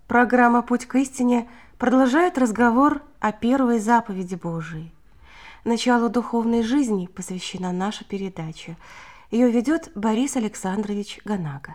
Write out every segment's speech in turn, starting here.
Программа «Путь к истине» продолжает разговор о первой заповеди Божией. Началу духовной жизни посвящена наша передача. Ее ведет Борис Александрович Ганага.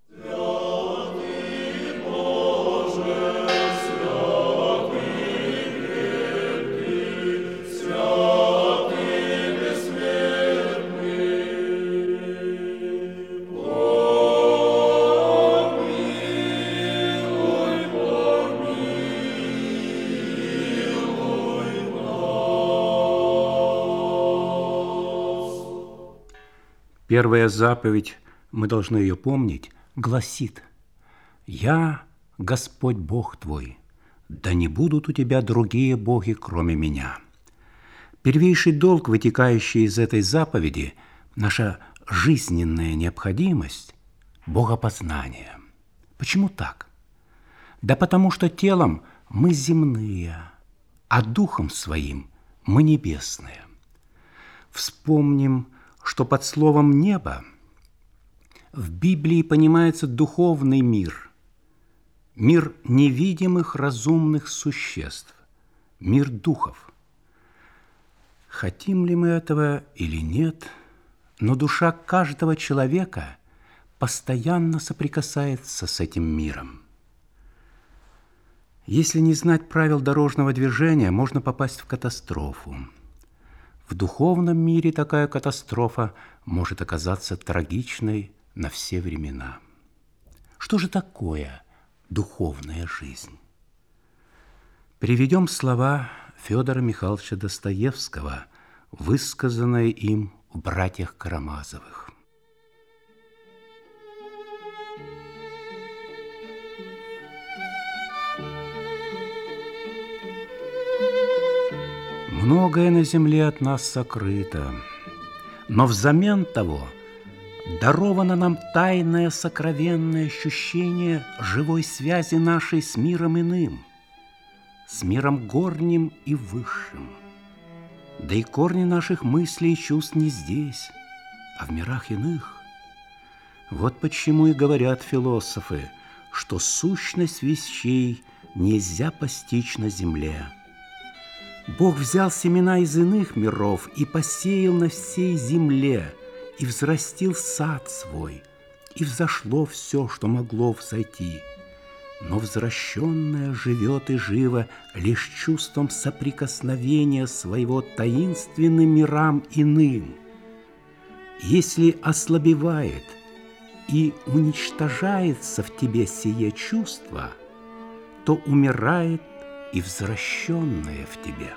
Первая заповедь, мы должны ее помнить, гласит: «Я Господь Бог твой, да не будут у тебя другие боги, кроме меня». Первейший долг, вытекающий из этой заповеди, наша жизненная необходимость – богопознание. Почему так? Да потому что телом мы земные, а духом своим мы небесные. Вспомним, что под словом «небо» в Библии понимается духовный мир, мир невидимых разумных существ, мир духов. Хотим ли мы этого или нет, но душа каждого человека постоянно соприкасается с этим миром. Если не знать правил дорожного движения, можно попасть в катастрофу. В духовном мире такая катастрофа может оказаться трагичной на все времена. Что же такое духовная жизнь? Приведем слова Федора Михайловича Достоевского, высказанные им в «Братьях Карамазовых». Многое на земле от нас сокрыто, но взамен того даровано нам тайное сокровенное ощущение живой связи нашей с миром иным, с миром горним и высшим. Да и корни наших мыслей и чувств не здесь, а в мирах иных. Вот почему и говорят философы, что сущность вещей нельзя постичь на земле. Бог взял семена из иных миров и посеял на всей земле, и взрастил сад свой, и взошло все, что могло взойти. Но взращенное живет и живо лишь чувством соприкосновения своего таинственным мирам иным. Если ослабевает и уничтожается в тебе сие чувство, то умирает и взращенное в тебе.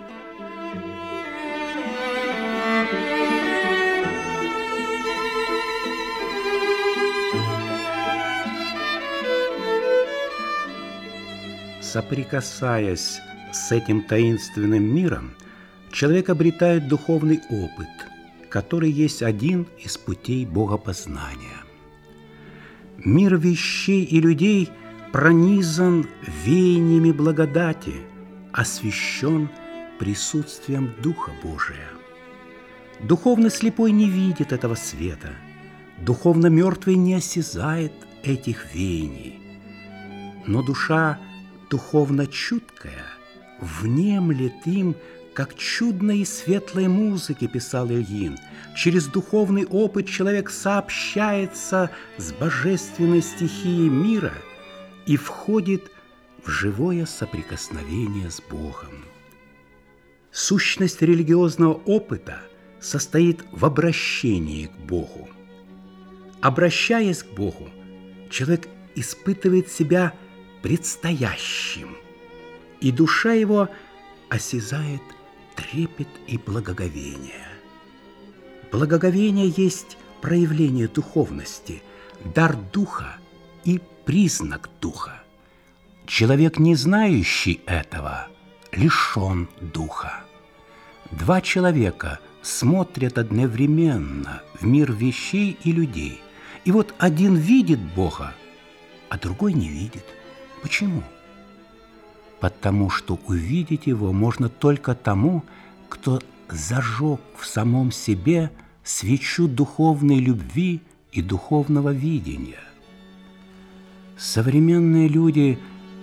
Соприкасаясь с этим таинственным миром, человек обретает духовный опыт, который есть один из путей богопознания. Мир вещей и людей пронизан веяниями благодати, освящен присутствием Духа Божия. Духовно слепой не видит этого света, духовно мертвый не осязает этих веяний. Но душа духовно чуткая внемлет им, как чудной и светлой музыки, писал Ильин. Через духовный опыт человек сообщается с божественной стихией мира и входит в живое соприкосновение с Богом. Сущность религиозного опыта состоит в обращении к Богу. Обращаясь к Богу, человек испытывает себя предстоящим, и душа его осязает трепет и благоговение. Благоговение есть проявление духовности, дар Духа и признак Духа. Человек, не знающий этого, лишен Духа. Два человека смотрят одновременно в мир вещей и людей, и вот один видит Бога, а другой не видит. Почему? Потому что увидеть его можно только тому, кто зажег в самом себе свечу духовной любви и духовного видения. Современные люди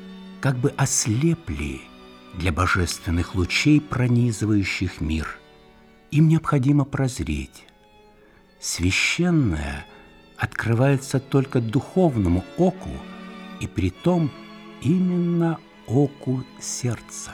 как бы ослепли для божественных лучей, пронизывающих мир. Им необходимо прозреть. Священное открывается только духовному оку, и притом именно оку сердца.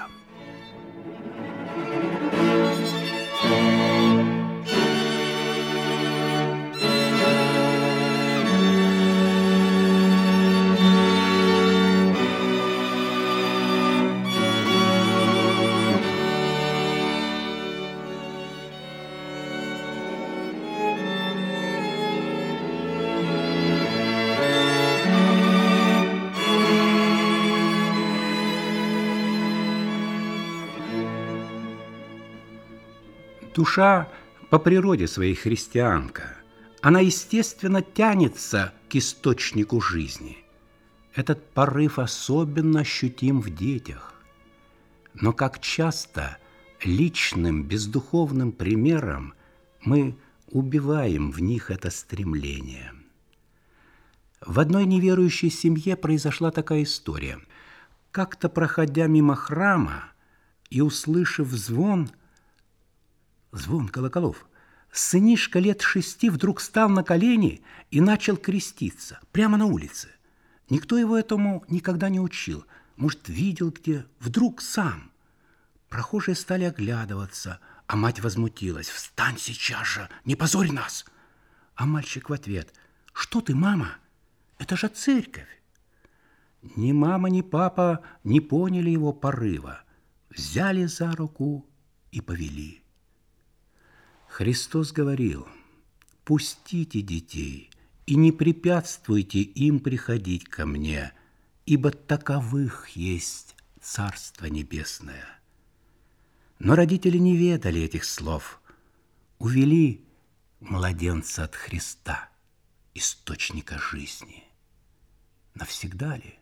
Душа по природе своей христианка. Она, естественно, тянется к источнику жизни. Этот порыв особенно ощутим в детях. Но как часто личным, бездуховным примером мы убиваем в них это стремление. В одной неверующей семье произошла такая история. Как-то, проходя мимо храма и услышав звон колоколов, сынишка лет 6 вдруг встал на колени и начал креститься прямо на улице. Никто его этому никогда не учил. Может, видел где, вдруг сам. Прохожие стали оглядываться, а мать возмутилась. «Встань сейчас же, не позорь нас!» А мальчик в ответ: «Что ты, мама? Это же церковь!» Ни мама, ни папа не поняли его порыва. Взяли за руку и повели. Христос говорил: «Пустите детей и не препятствуйте им приходить ко мне, ибо таковых есть Царство Небесное». Но родители не ведали этих слов, увели младенца от Христа, источника жизни. Навсегда ли?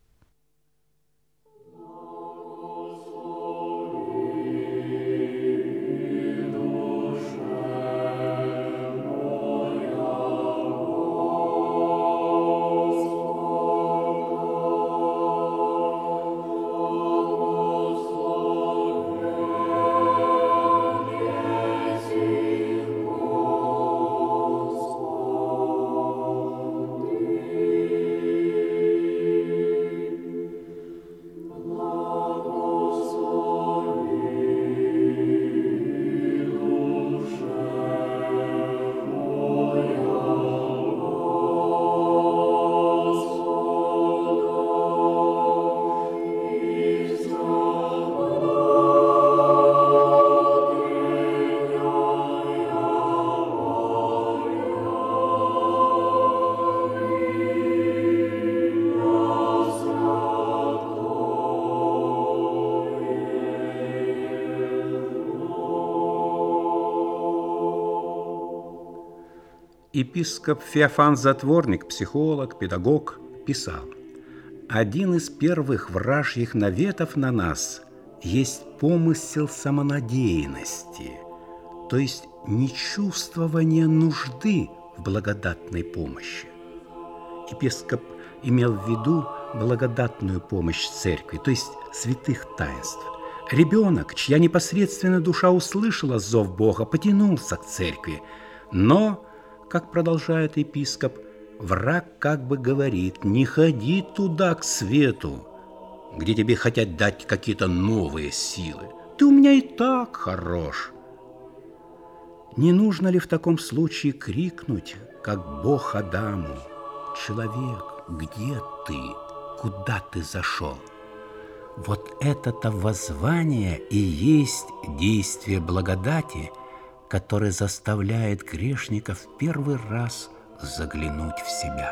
Епископ Феофан Затворник, психолог, педагог, писал: «Один из первых вражьих наветов на нас есть помысел самонадеянности, то есть нечувствование нужды в благодатной помощи». Епископ имел в виду благодатную помощь церкви, то есть святых таинств. Ребенок, чья непосредственная душа услышала зов Бога, потянулся к церкви, но, как продолжает епископ, враг как бы говорит: не ходи туда, к свету, где тебе хотят дать какие-то новые силы. Ты у меня и так хорош. Не нужно ли в таком случае крикнуть, как Бог Адаму: человек, где ты? Куда ты зашел? Вот это-то воззвание и есть действие благодати, который заставляет грешника в первый раз заглянуть в себя.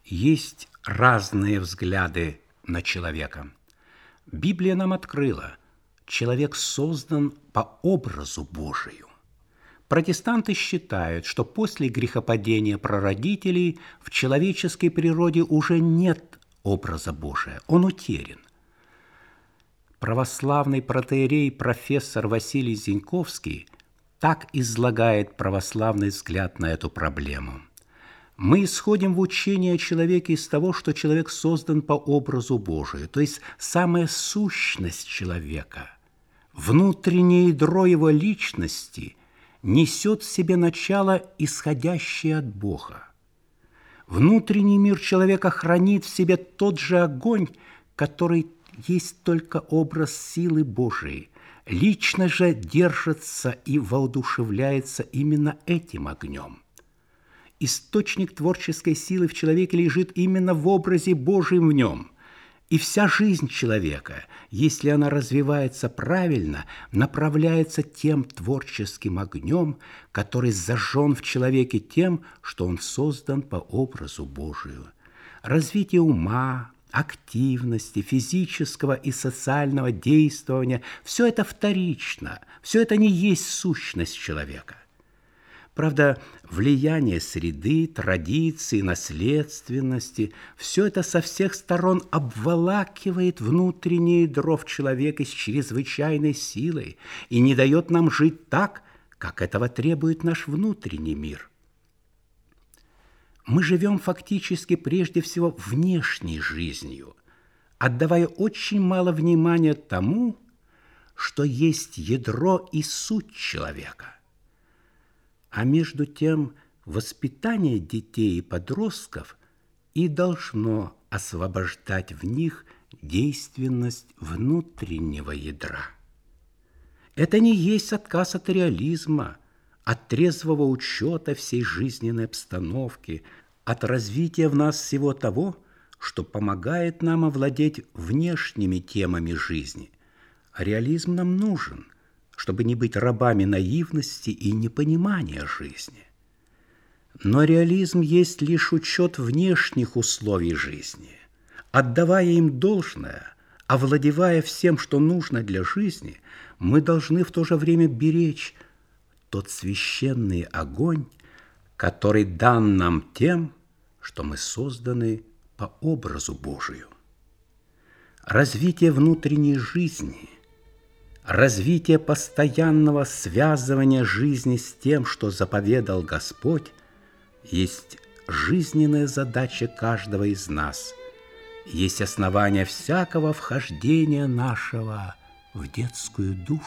Есть разные взгляды на человека. Библия нам открыла, человек создан по образу Божию. Протестанты считают, что после грехопадения прародителей в человеческой природе уже нет образа Божия, он утерян. Православный протоиерей профессор Василий Зиньковский так излагает православный взгляд на эту проблему. Мы исходим в учении о человеке из того, что человек создан по образу Божию, то есть самая сущность человека, внутреннее ядро его личности несет в себе начало, исходящее от Бога. Внутренний мир человека хранит в себе тот же огонь, который есть только образ силы Божией. Личность же держится и воодушевляется именно этим огнем. Источник творческой силы в человеке лежит именно в образе Божьем в нем. И вся жизнь человека, если она развивается правильно, направляется тем творческим огнем, который зажжен в человеке тем, что он создан по образу Божию. Развитие ума, активности, физического и социального действования – все это вторично, все это не есть сущность человека. Правда, влияние среды, традиций, наследственности – все это со всех сторон обволакивает внутреннее ядро в человеке с чрезвычайной силой и не дает нам жить так, как этого требует наш внутренний мир. Мы живем фактически прежде всего внешней жизнью, отдавая очень мало внимания тому, что есть ядро и суть человека. А между тем воспитание детей и подростков и должно освобождать в них действенность внутреннего ядра. Это не есть отказ от реализма, от трезвого учета всей жизненной обстановки, от развития в нас всего того, что помогает нам овладеть внешними темами жизни. Реализм нам нужен, чтобы не быть рабами наивности и непонимания жизни. Но реализм есть лишь учет внешних условий жизни. Отдавая им должное, овладевая всем, что нужно для жизни, мы должны в то же время беречь тот священный огонь, который дан нам тем, что мы созданы по образу Божию. Развитие внутренней жизни – развитие постоянного связывания жизни с тем, что заповедал Господь, есть жизненная задача каждого из нас, есть основание всякого вхождения нашего в детскую душу.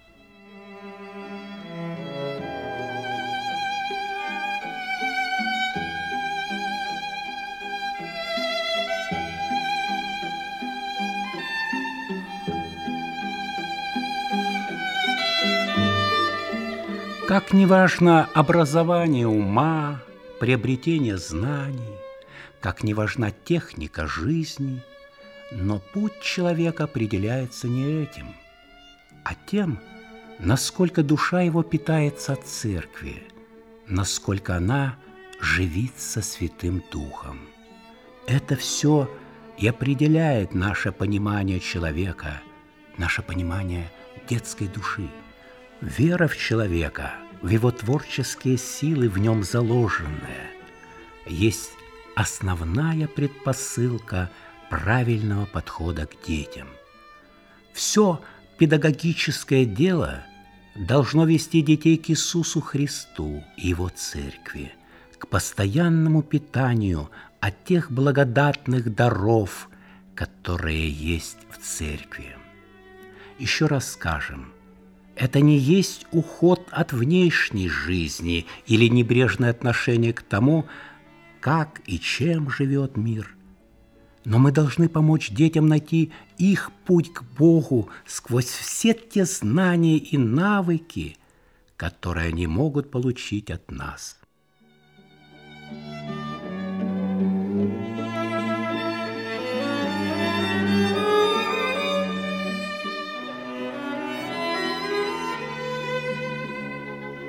Как не важно образование ума, приобретение знаний, как не важна техника жизни, но путь человека определяется не этим, а тем, насколько душа его питается от церкви, насколько она живится Святым Духом. Это все и определяет наше понимание человека, наше понимание детской души. Вера в человека, в его творческие силы, в нем заложенная, есть основная предпосылка правильного подхода к детям. Все педагогическое дело должно вести детей к Иисусу Христу и Его Церкви, к постоянному питанию от тех благодатных даров, которые есть в Церкви. Еще раз скажем, это не есть уход от внешней жизни или небрежное отношение к тому, как и чем живет мир. Но мы должны помочь детям найти их путь к Богу сквозь все те знания и навыки, которые они могут получить от нас.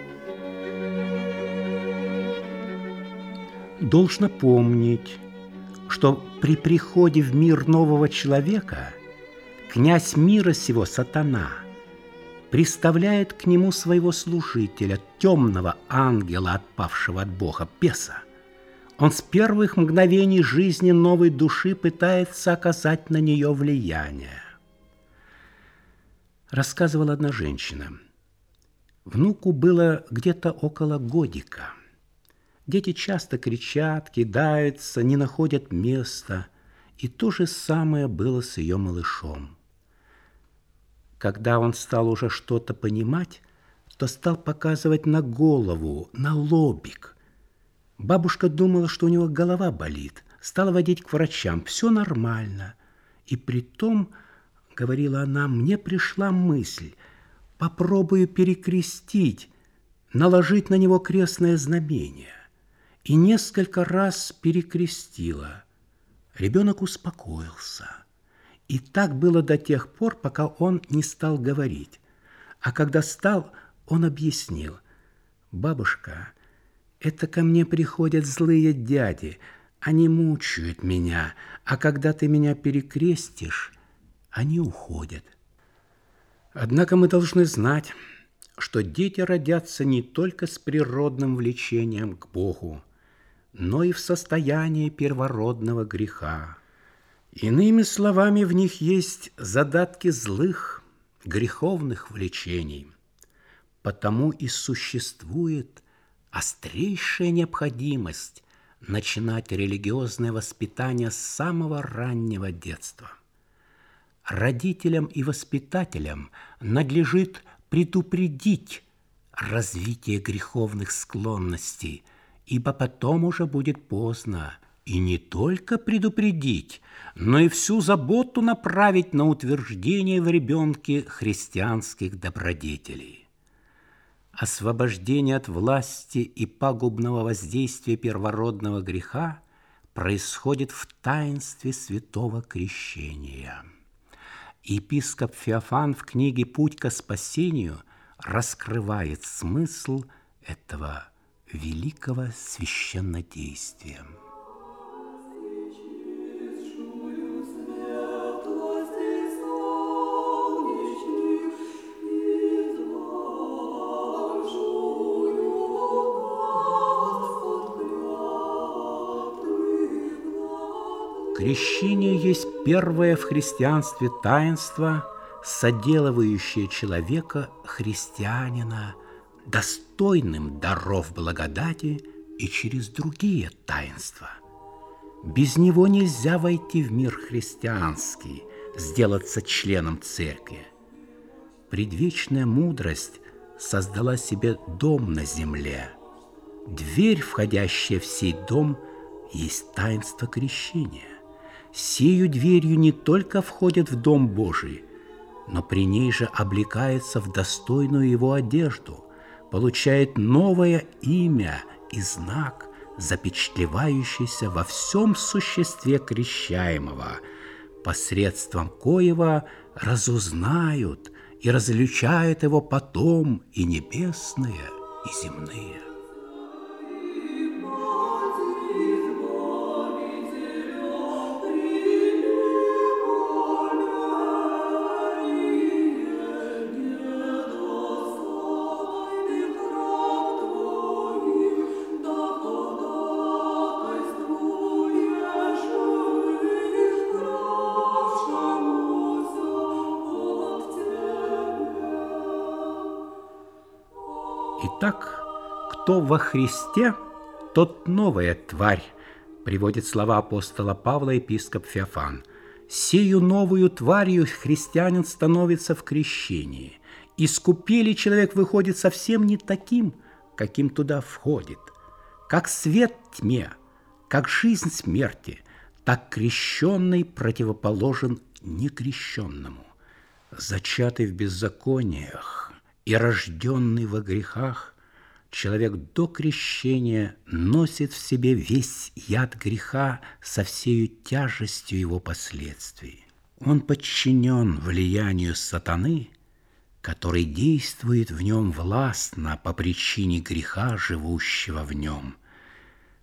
Должно помнить, что при приходе в мир нового человека князь мира сего, сатана, представляет к нему своего служителя, темного ангела, отпавшего от Бога, беса. Он с первых мгновений жизни новой души пытается оказать на нее влияние. Рассказывала одна женщина. Внуку было где-то около годика. Дети часто кричат, кидаются, не находят места. И то же самое было с ее малышом. Когда он стал уже что-то понимать, то стал показывать на голову, на лобик. Бабушка думала, что у него голова болит, стала водить к врачам. Все нормально. И притом, говорила она, мне пришла мысль, попробую перекрестить, наложить на него крестное знамение. И несколько раз перекрестила. Ребенок успокоился. И так было до тех пор, пока он не стал говорить. А когда стал, он объяснил. «Бабушка, это ко мне приходят злые дяди. Они мучают меня, а когда ты меня перекрестишь, они уходят». Однако мы должны знать, что дети родятся не только с природным влечением к Богу, но и в состоянии первородного греха. Иными словами, в них есть задатки злых, греховных влечений. Потому и существует острейшая необходимость начинать религиозное воспитание с самого раннего детства. Родителям и воспитателям надлежит предупредить развитие греховных склонностей, ибо потом уже будет поздно, и не только предупредить, но и всю заботу направить на утверждение в ребенке христианских добродетелей. Освобождение от власти и пагубного воздействия первородного греха происходит в таинстве святого крещения. Епископ Феофан в книге «Путь ко спасению» раскрывает смысл этого великого священнодействия. Крещение есть первое в христианстве таинство, соделывающее человека, христианина, достойным даров благодати и через другие таинства. Без него нельзя войти в мир христианский, сделаться членом церкви. Предвечная мудрость создала себе дом на земле. Дверь, входящая в сей дом, есть таинство крещения. Сею дверью не только входит в Дом Божий, но при ней же облекается в достойную его одежду, получает новое имя и знак, запечатлевающийся во всем существе крещаемого, посредством коего разузнают и различают его потом и небесные, и земные. Итак, кто во Христе, тот новая тварь, приводит слова апостола Павла епископ Феофан. Сею новую тварью христианин становится в крещении. Искупели человек выходит совсем не таким, каким туда входит. Как свет тьме, как жизнь смерти, так крещенный противоположен некрещенному. Зачатый в беззакониях и рожденный во грехах, человек до крещения носит в себе весь яд греха со всею тяжестью его последствий. Он подчинен влиянию сатаны, который действует в нем властно по причине греха, живущего в нем.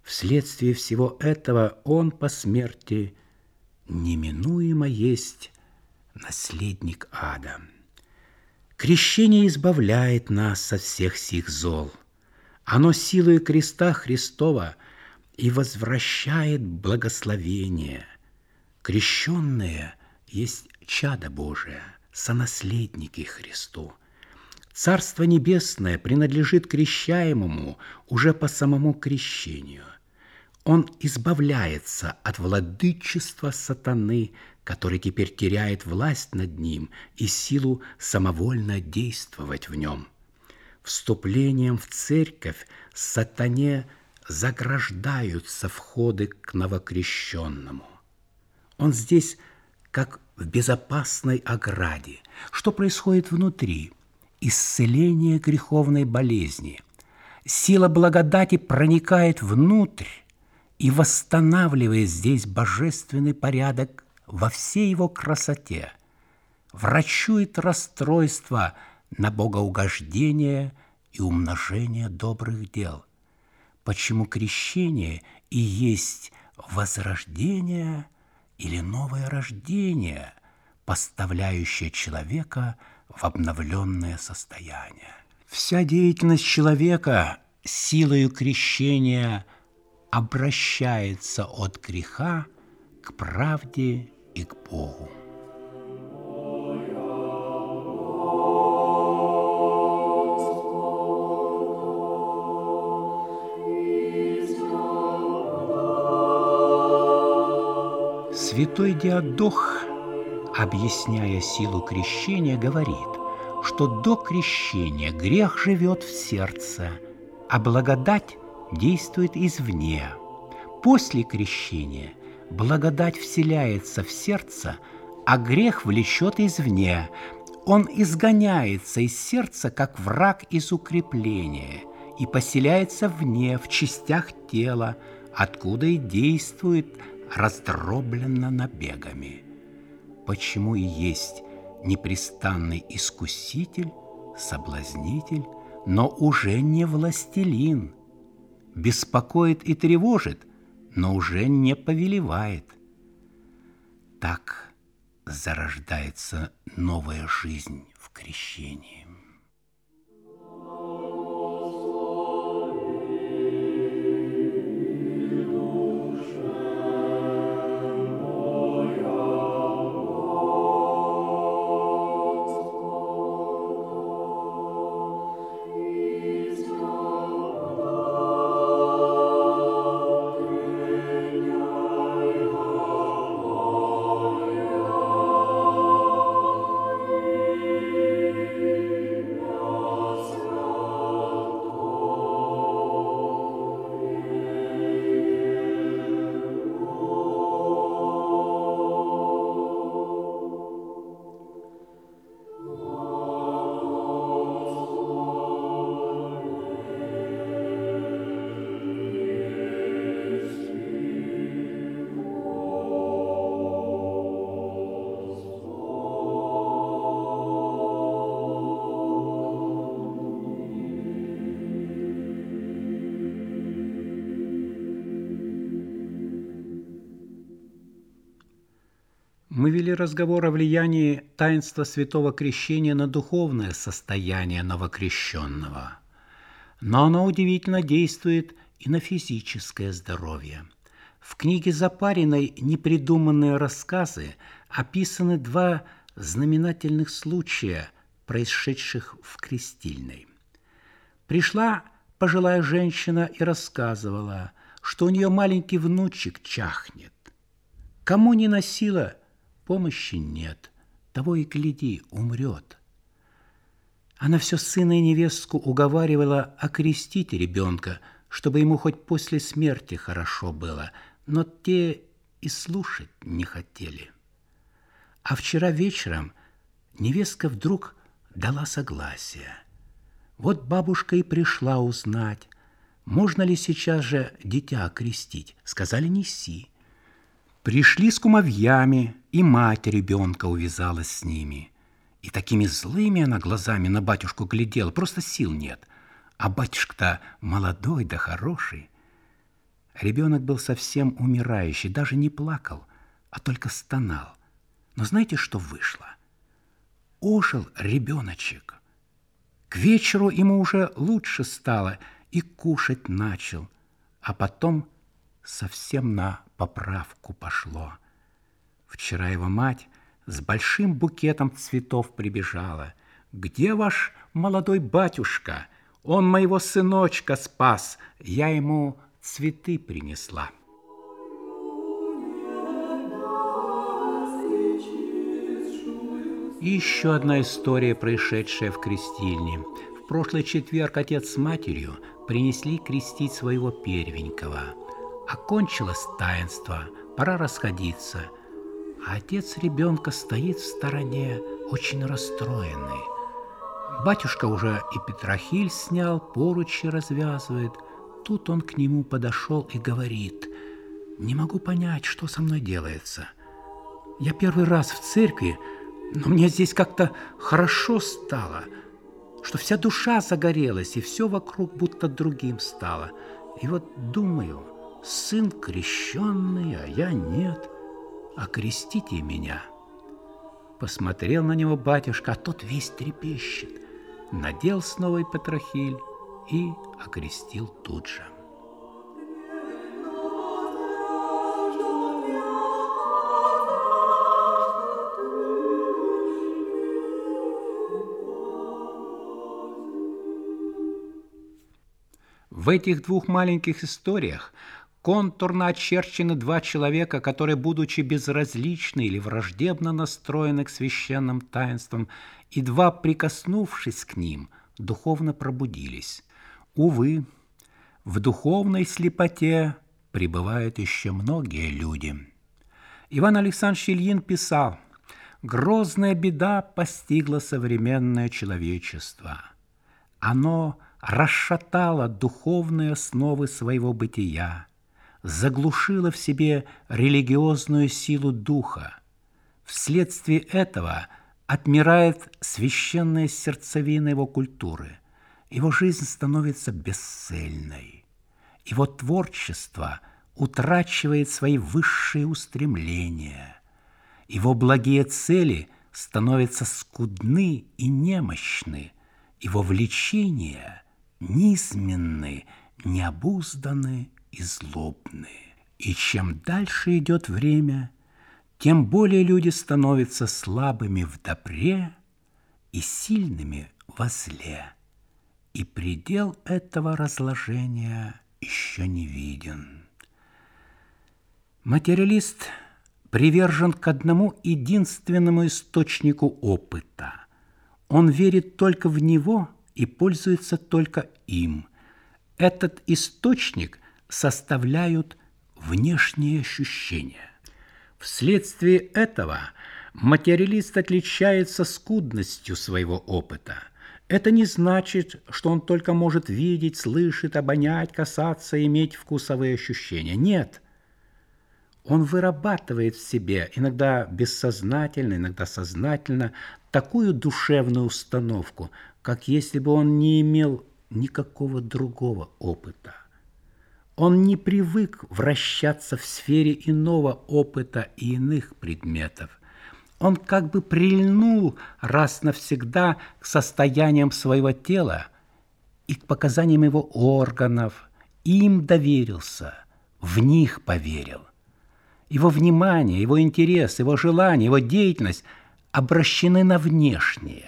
Вследствие всего этого он по смерти неминуемо есть наследник ада. Крещение избавляет нас со всех сих зол. Оно силою креста Христова и возвращает благословение. Крещенные есть чадо Божие, сонаследники Христу. Царство Небесное принадлежит крещаемому уже по самому крещению. Он избавляется от владычества сатаны, который теперь теряет власть над ним и силу самовольно действовать в нем. Вступлением в церковь сатане заграждаются входы к новокрещенному. Он здесь как в безопасной ограде. Что происходит внутри? Исцеление греховной болезни. Сила благодати проникает внутрь и восстанавливает здесь божественный порядок во всей его красоте, врачует расстройство на богоугождение и умножение добрых дел. Почему крещение и есть возрождение или новое рождение, поставляющее человека в обновленное состояние. Вся деятельность человека силою крещения обращается от греха к правде и к Богу. Святой Диадох, объясняя силу крещения, говорит, что до крещения грех живет в сердце, а благодать действует извне. После крещения благодать вселяется в сердце, а грех влечет извне. Он изгоняется из сердца, как враг из укрепления, и поселяется вне, в частях тела, откуда и действует раздробленно набегами. Почему и есть непрестанный искуситель, соблазнитель, но уже не властелин, беспокоит и тревожит, но уже не повелевает. Так зарождается новая жизнь в крещении. Мы вели разговор о влиянии таинства святого крещения на духовное состояние новокрещенного. Но оно удивительно действует и на физическое здоровье. В книге Запариной «Непридуманные рассказы» описаны два знаменательных случая, происшедших в крестильной. Пришла пожилая женщина и рассказывала, что у нее маленький внучек чахнет. Кому не носила, помощи нет, того и гляди, умрет. Она все сына и невестку уговаривала окрестить ребенка, чтобы ему хоть после смерти хорошо было, но те и слушать не хотели. А вчера вечером невестка вдруг дала согласие. Вот бабушка и пришла узнать, можно ли сейчас же дитя окрестить. Сказали, неси. Пришли с кумовьями, и мать ребенка увязалась с ними. И такими злыми она глазами на батюшку глядела, просто сил нет. А батюшка-то молодой да хороший. Ребенок был совсем умирающий, даже не плакал, а только стонал. Но знаете, что вышло? Ожил ребеночек. К вечеру ему уже лучше стало и кушать начал, а потом совсем на поправку пошло. Вчера его мать с большим букетом цветов прибежала. «Где ваш молодой батюшка? Он моего сыночка спас, я ему цветы принесла». И еще одна история, происшедшая в крестильне. В прошлый четверг отец с матерью принесли крестить своего первенького. Окончилось таинство, пора расходиться. А отец ребенка стоит в стороне, очень расстроенный. Батюшка уже и петрохиль снял, поручи развязывает. Тут он к нему подошел и говорит: «Не могу понять, что со мной делается. Я первый раз в церкви, но мне здесь как-то хорошо стало, что вся душа загорелась, и все вокруг будто другим стало. И вот думаю, сын крещенный, а я нет. Окрестите меня». Посмотрел на него батюшка, а тот весь трепещет. Надел снова петрохиль и окрестил тут же. В этих двух маленьких историях контурно очерчены два человека, которые, будучи безразличны или враждебно настроены к священным таинствам, едва прикоснувшись к ним, духовно пробудились. Увы, в духовной слепоте пребывают еще многие люди. Иван Александрович Ильин писал: «Грозная беда постигла современное человечество. Оно расшатало духовные основы своего бытия, заглушило в себе религиозную силу духа. Вследствие этого отмирает священная сердцевина его культуры, его жизнь становится бесцельной, его творчество утрачивает свои высшие устремления, его благие цели становятся скудны и немощны, его влечения низменны, необузданы и злобны. И чем дальше идет время, тем более люди становятся слабыми в добре и сильными во зле. И предел этого разложения еще не виден. Материалист привержен к одному единственному источнику опыта. Он верит только в него и пользуется только им. Этот источник составляют внешние ощущения. Вследствие этого материалист отличается скудностью своего опыта. Это не значит, что он только может видеть, слышать, обонять, касаться, иметь вкусовые ощущения. Нет. Он вырабатывает в себе, иногда бессознательно, иногда сознательно, такую душевную установку, как если бы он не имел никакого другого опыта. Он не привык вращаться в сфере иного опыта и иных предметов. Он как бы прильнул раз навсегда к состояниям своего тела и к показаниям его органов, им доверился, в них поверил. Его внимание, его интерес, его желание, его деятельность обращены на внешнее.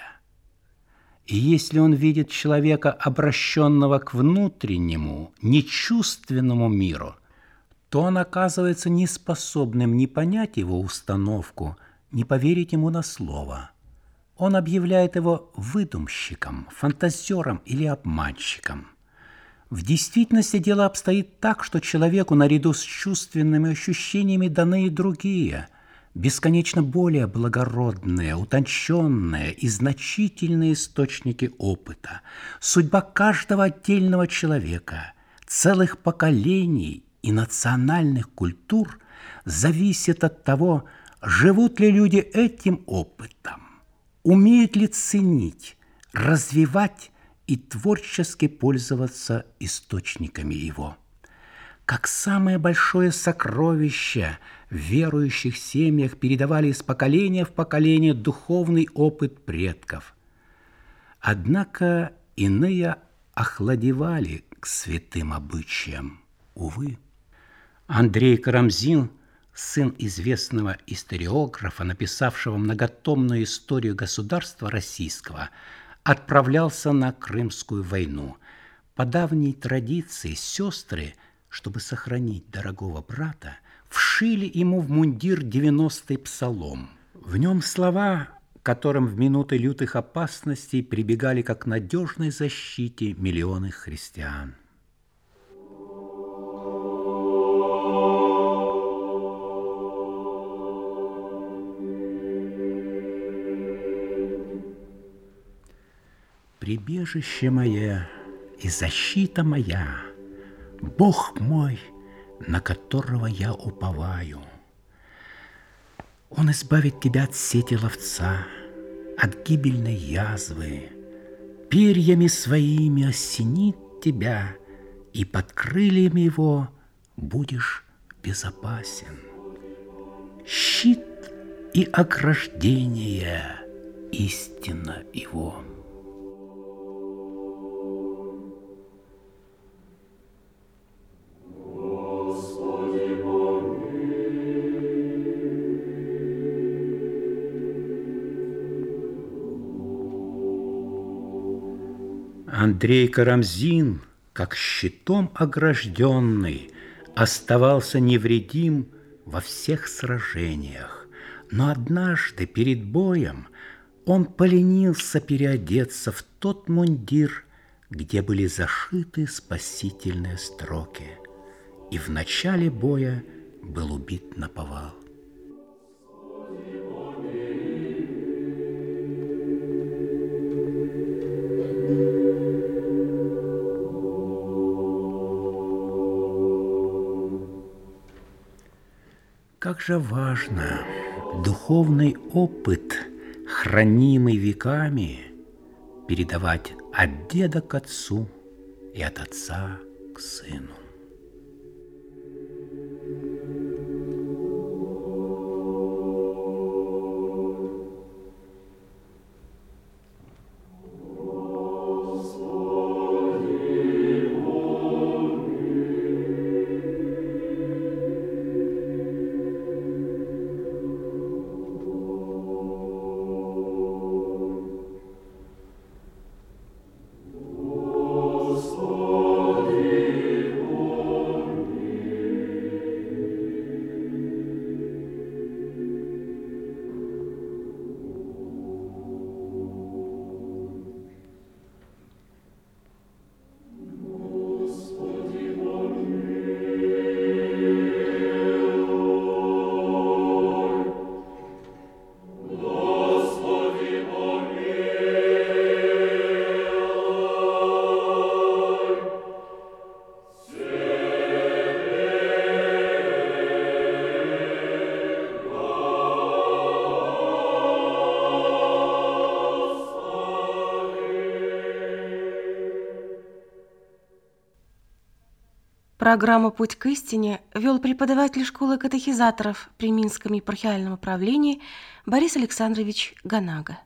И если он видит человека, обращенного к внутреннему, нечувственному миру, то он оказывается неспособным ни понять его установку, ни поверить ему на слово. Он объявляет его выдумщиком, фантазером или обманщиком. В действительности дело обстоит так, что человеку наряду с чувственными ощущениями даны и другие, бесконечно более благородные, утонченные и значительные источники опыта. Судьба каждого отдельного человека, целых поколений и национальных культур зависит от того, живут ли люди этим опытом, умеют ли ценить, развивать и творчески пользоваться источниками его. как самое большое сокровище в верующих семьях передавали из поколения в поколение духовный опыт предков. Однако иные охладевали к святым обычаям. Увы, Андрей Карамзин, сын известного историографа, написавшего многотомную историю государства российского, отправлялся на Крымскую войну. По давней традиции сестры, чтобы сохранить дорогого брата, вшили ему в мундир 90-й псалом. В нем слова, к которым в минуты лютых опасностей прибегали как к надежной защите миллионы христиан. Прибежище мое и защита моя, Бог мой, на которого я уповаю. Он избавит тебя от сети ловца, от гибельной язвы, перьями своими осенит тебя, и под крыльями его будешь безопасен. Щит и ограждение истина его. Андрей Карамзин, как щитом огражденный, оставался невредим во всех сражениях. Но однажды перед боем он поленился переодеться в тот мундир, где были зашиты спасительные строки, и в начале боя был убит наповал. Как же важно духовный опыт, хранимый веками, передавать от деда к отцу и от отца к сыну. Программу «Путь к истине» вел преподаватель школы катехизаторов при Минском епархиальном управлении Борис Александрович Ганага.